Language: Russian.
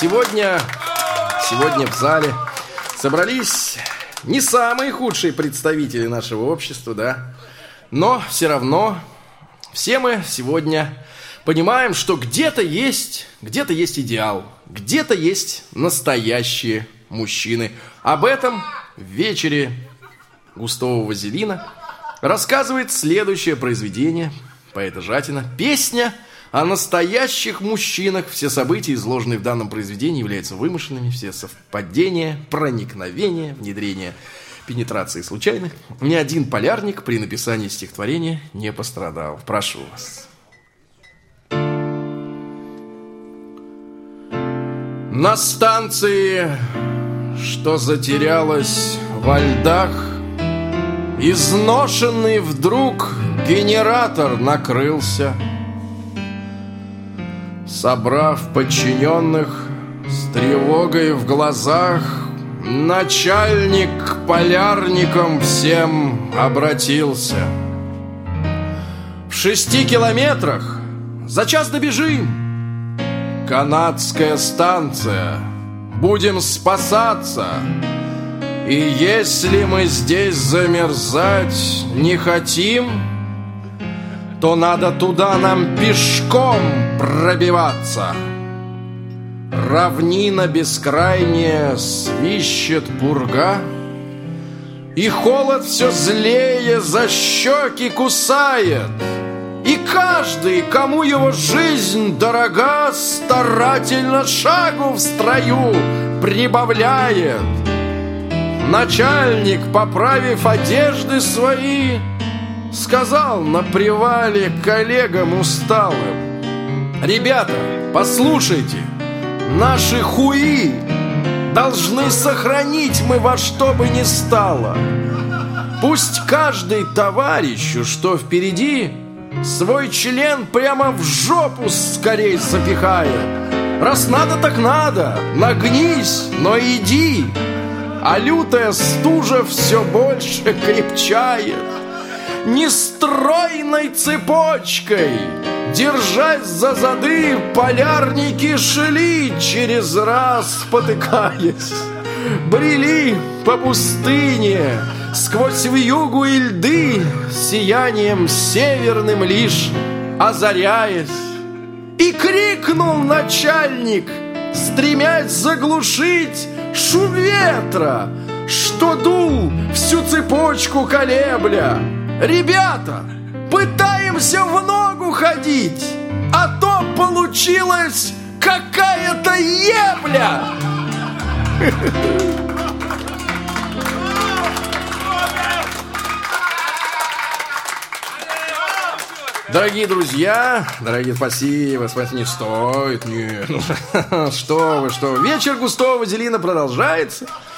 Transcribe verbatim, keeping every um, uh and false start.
Сегодня, сегодня в зале собрались не самые худшие представители нашего общества, да? Но все равно все мы сегодня понимаем, что где-то есть, где-то есть идеал, где-то есть настоящие мужчины. Об этом в вечере густого вазелина рассказывает следующее произведение поэта Жатина. Песня о настоящих мужчинах. Все события, изложенные в данном произведении, являются вымышленными. Все совпадения, проникновения, внедрения, пенетрации случайных. Ни один полярник при написании стихотворения не пострадал. Прошу вас. На станции, что затерялась во льдах, изношенный вдруг генератор накрылся. Собрав подчиненных с тревогой в глазах, начальник к полярникам всем обратился. В шести километрах за час добежим. Канадская станция. Будем спасаться. И если мы здесь замерзать не хотим, то надо туда нам пешком пробиваться. Равнина бескрайняя, свищет пурга, и холод все злее за щеки кусает. И каждый, кому его жизнь дорога, старательно шагу в строю прибавляет. Начальник, поправив одежды свои, сказал на привале коллегам усталым: ребята, послушайте, наши хуи должны сохранить мы во что бы ни стало. Пусть каждый товарищу, что впереди, свой член прямо в жопу скорей запихает. Раз надо, так надо, нагнись, но иди. А лютая стужа все больше крепчает. Нестройной цепочкой, держась за зады, полярники шли, через раз спотыкаясь. Брели по пустыне, сквозь вьюгу и льды, сиянием северным лишь озаряясь. И крикнул начальник, стремясь заглушить шум ветра, что дул всю цепочку колебля: ребята, пытаемся в ногу ходить, а то получилась какая-то ебля. Дорогие друзья, дорогие, спасибо, спасибо, не стоит, нет, что вы, что вы. Вечер густого вазелина продолжается.